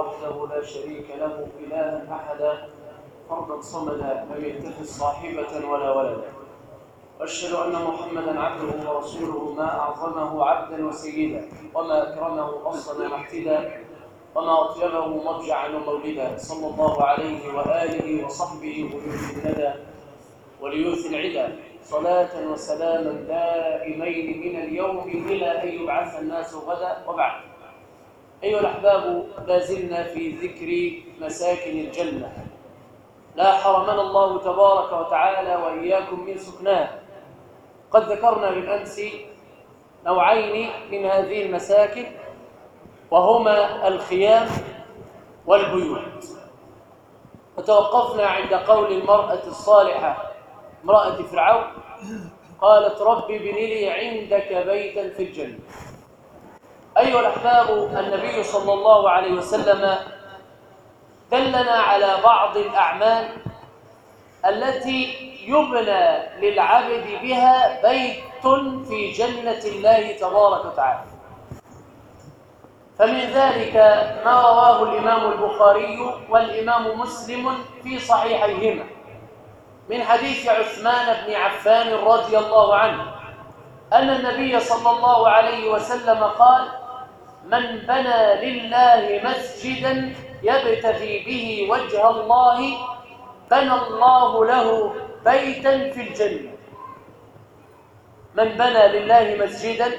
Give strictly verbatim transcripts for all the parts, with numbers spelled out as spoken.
وحده لا شريك له إلها أحدا فردا صمدا لم يتخذ صاحبة ولا ولدا، وأشهد أن محمدا عبده ورسوله ما أعظمه عبدا وسيدا، وما أكرمه أصلا محتدا، وما أطيبه مضجعا ومولدا، صلى الله عليه وآله وصحبه وليوث الندى وليوث العدا، صلاة وسلاما دائمين من اليوم إلى أن يبعث الناس غدا. وبعد، أيها الأحباب، لا زلنا في ذكر مساكن الجنة، لا حرمنا الله تبارك وتعالى وإياكم من سكناه. قد ذكرنا بالأمس نوعين من هذه المساكن، وهما الخيام والبيوت، وتوقفنا عند قول المرأة الصالحة امرأة فرعون، قالت رب ابن لي عندك بيتا في الجنة. أيها الأحباب، النبي صلى الله عليه وسلم دلنا على بعض الأعمال التي يبنى للعبد بها بيت في جنة الله تبارك وتعالى. فمن ذلك ما رواه الإمام البخاري والإمام مسلم في صحيحيهما من حديث عثمان بن عفان رضي الله عنه أن النبي صلى الله عليه وسلم قال: من بنى لله مسجدا يبتغي به وجه الله بنى الله له بيتا في الجنة. من بنى لله مسجدا،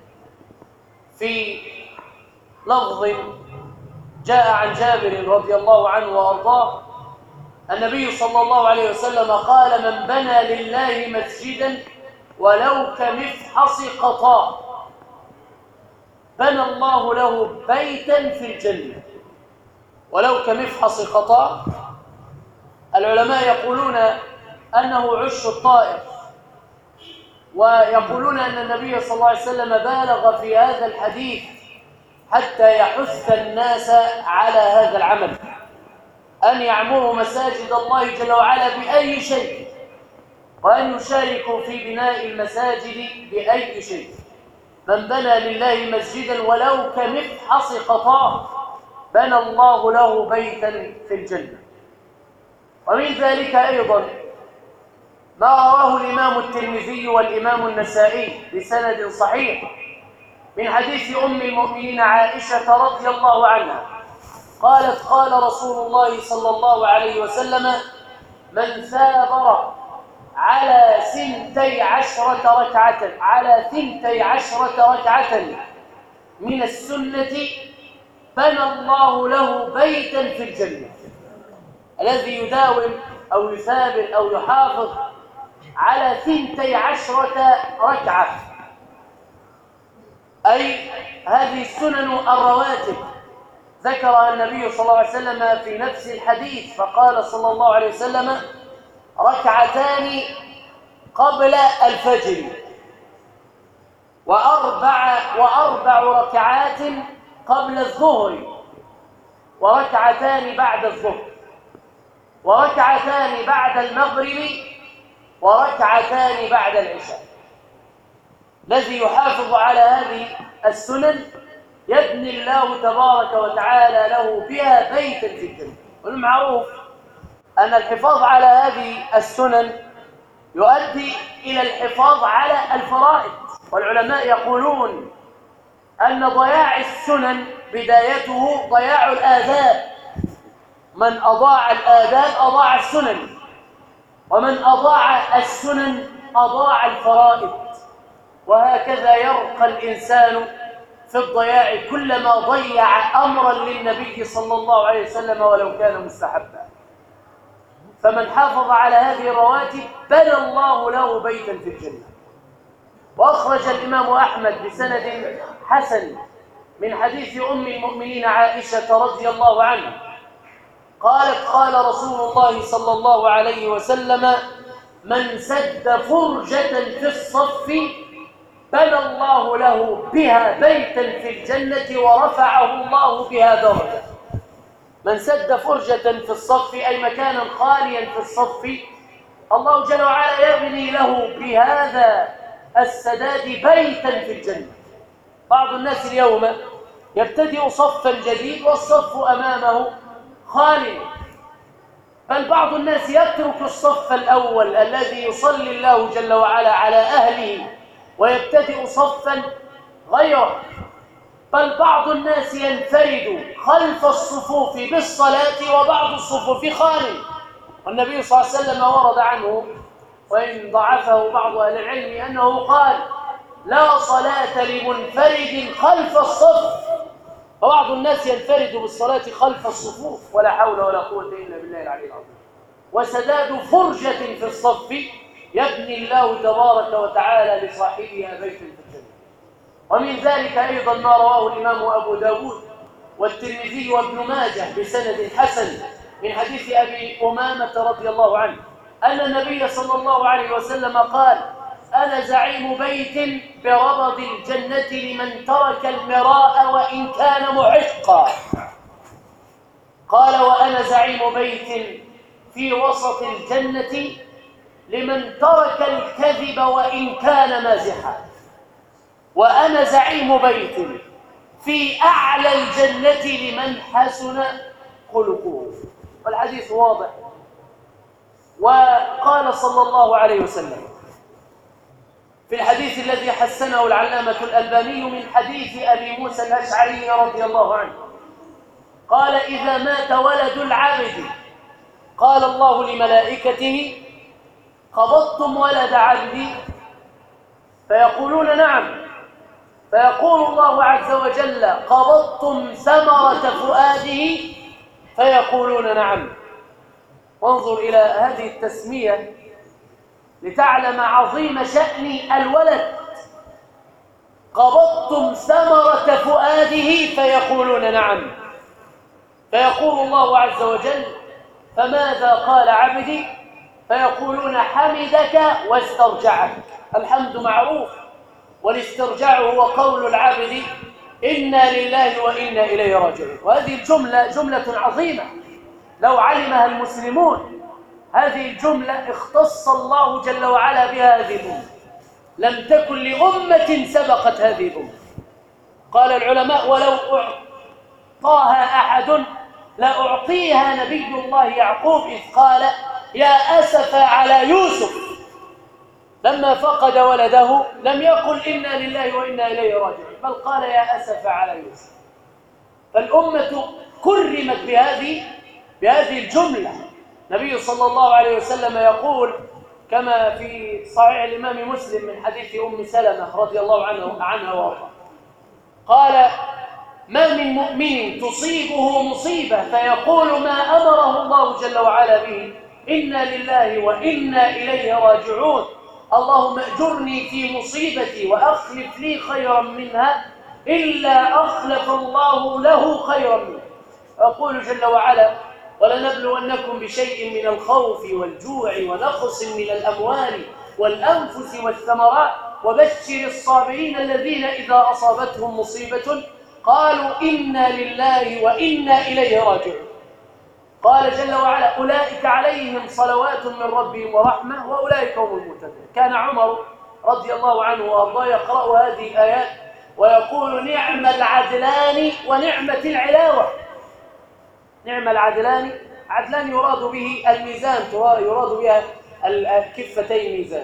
في لفظ جاء عن جابر رضي الله عنه وأرضاه النبي صلى الله عليه وسلم قال: من بنى لله مسجدا ولو كمفحص قطاء بنى الله له بيتا في الجنة. ولو كمفحص قطاء، العلماء يقولون أنه عش الطائر، ويقولون أن النبي صلى الله عليه وسلم بالغ في هذا الحديث حتى يحث الناس على هذا العمل، أن يعمروا مساجد الله جل وعلا بأي شيء، وأن يشاركوا في بناء المساجد بأي شيء. من بنى لله مسجدا ولو كمفحص قطاع بنى الله له بيتا في الجنة. ومن ذلك أيضا ما رواه الإمام الترمذي والإمام النسائي بسند صحيح من حديث أم المؤمنين عائشة رضي الله عنها قالت: قال رسول الله صلى الله عليه وسلم: من ثابر على ثنتي عشرة ركعة على ثنتي عشرة ركعة من السنة بنى الله له بيتا في الجنة. الذي يداوم أو يثابر أو يحافظ على ثنتي عشرة ركعة، أي هذه السنن الرواتب، ذكر النبي صلى الله عليه وسلم في نفس الحديث فقال صلى الله عليه وسلم: ركعتان قبل الفجر، وأربع, وأربع ركعات قبل الظهر، وركعتان بعد الظهر، وركعتان بعد المغرب، وركعتان بعد العشاء. الذي يحافظ على هذه السنن يبني الله تبارك وتعالى له بها بيتا في الجنة. والمعروف أن الحفاظ على هذه السنن يؤدي إلى الحفاظ على الفرائض، والعلماء يقولون أن ضياع السنن بدايته ضياع الآداب. من أضاع الآداب أضاع السنن، ومن أضاع السنن أضاع الفرائض، وهكذا يرقى الإنسان في الضياع كلما ضيع أمرا للنبي صلى الله عليه وسلم ولو كان مستحبا. فمن حافظ على هذه الرواتب بنى الله له بيتا في الجنة. وأخرج الإمام أحمد بسند حسن من حديث أم المؤمنين عائشة رضي الله عنها قالت: قال رسول الله صلى الله عليه وسلم: من سد فرجة في الصف بنى الله له بها بيتا في الجنة ورفعه الله بها درجة. من سد فرجة في الصف، أي مكانا خاليا في الصف، الله جل وعلا يبني له بهذا السداد بيتا في الجنة. بعض الناس اليوم يبتدئ صفا جديد والصف أمامه خالي. بل بعض الناس يترك الصف الأول الذي يصلي الله جل وعلا على أهله ويبتدئ صفا غيره. بل بعض الناس ينفرد خلف الصفوف بالصلاة وبعض الصفوف خالي. والنبي صلى الله عليه وسلم ورد عنه، وإن ضعفه بعض أهل العلم، أنه قال: لا صلاة لمنفرد خلف الصف. فبعض الناس ينفرد بالصلاة خلف الصفوف، ولا حول ولا قوة إلا بالله العلي العظيم. وسداد فرجة في الصف يبني الله تبارك وتعالى لصاحبها بيتا في الجنة. ومن ذلك أيضا ما رواه الإمام أبو داود والترمذي وابن ماجه بسند حسن من حديث أبي أمامة رضي الله عنه أن النبي صلى الله عليه وسلم قال: أنا زعيم بيت بربض الجنة لمن ترك المراء وإن كان محقا. قال: وأنا زعيم بيت في وسط الجنة لمن ترك الكذب وإن كان مازحا. وأنا زعيم بيت في أعلى الجنة لمن حسن خلقه. والحديث واضح. وقال صلى الله عليه وسلم في الحديث الذي حسنه العلامة الألباني من حديث أبي موسى الأشعري رضي الله عنه قال: إذا مات ولد العبد قال الله لملائكته: قبضتم ولد عبدي؟ فيقولون: نعم. فيقول الله عز وجل: قبضتم ثمرة فؤاده؟ فيقولون: نعم. وانظر إلى هذه التسمية لتعلم عظيم شأن الولد. قبضتم ثمرة فؤاده؟ فيقولون: نعم. فيقول الله عز وجل: فماذا قال عبدي؟ فيقولون: حمدك واسترجعك. الحمد معروف، والاسترجاع هو قول العبد: إنا لله وإنا إليه راجعون. وهذه الجملة جملة عظيمة لو علمها المسلمون. هذه الجملة اختص الله جل وعلا بها هذه الأمة، لم تكن لأمة سبقت هذه الأمة. قال العلماء: ولو أعطاها أحد لأعطيها نبي الله يعقوب، إذ قال: يا أسف على يوسف لما فقد ولده لم يقل إنا لله وإنا إليه راجعون، بل قال: يا أسف على يوسف. فالأمة كرمت بهذه بهذه الجملة. النبي صلى الله عليه وسلم يقول كما في صحيح الإمام مسلم من حديث أم سلمة رضي الله عنه عنها وارضاها قال: ما من مؤمن تصيبه مصيبة فيقول ما أمره الله جل وعلا به: إنا لله وإنا إليه راجعون، اللهم أجرني في مصيبتي وأخلف لي خيرا منها، إلا أخلف الله له خيرا منها. يقول جل وعلا: ولنبلونكم بشيء من الخوف والجوع ونقص من الأموال والأنفس والثمرات وبشر الصابرين الذين إذا أصابتهم مصيبة قالوا إنا لله وإنا إليه راجعون. قال جل وعلا: أولئك عليهم صلوات من ربهم ورحمة وأولئك هم المهتدون. كان عمر رضي الله عنه وأرضاه يقرأ هذه الآيات ويقول: نعم العدلان ونعمة العلاوة. نعم العدلان، عدلان يراد به الميزان، يراد بها الكفتين ميزان.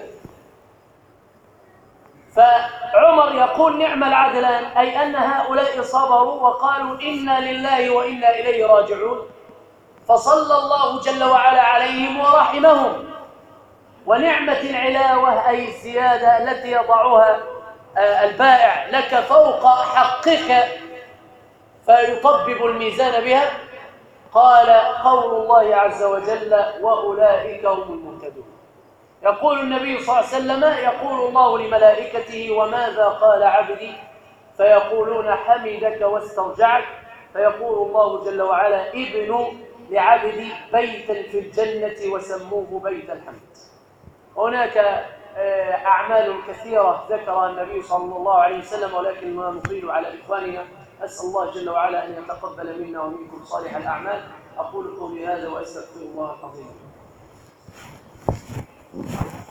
فعمر يقول: نعم العدلان، أي أن هؤلاء صبروا وقالوا إنا لله وإنا إليه راجعون، فصلى الله جل وعلا عليهم ورحمهم. ونعمة العلاوة أي الزيادة التي يضعها البائع لك فوق حقك فيطبب الميزان بها. قال قول الله عز وجل: وأولئك هم المهتدون. يقول النبي صلى الله عليه وسلم: يقول الله لملائكته: وماذا قال عبدي؟ فيقولون: حمدك واسترجعك. فيقول الله جل وعلا: ابنوا لعبدي بيتا في الجنة وسموه بيت الحمد. هناك أعمال كثيرة ذكرها النبي صلى الله عليه وسلم، ولكن ما نطيل على إخواننا. أسأل الله جل وعلا أن يتقبل منا ومنكم صالح الأعمال. أقول قولي هذا وأستغفر الله العظيم.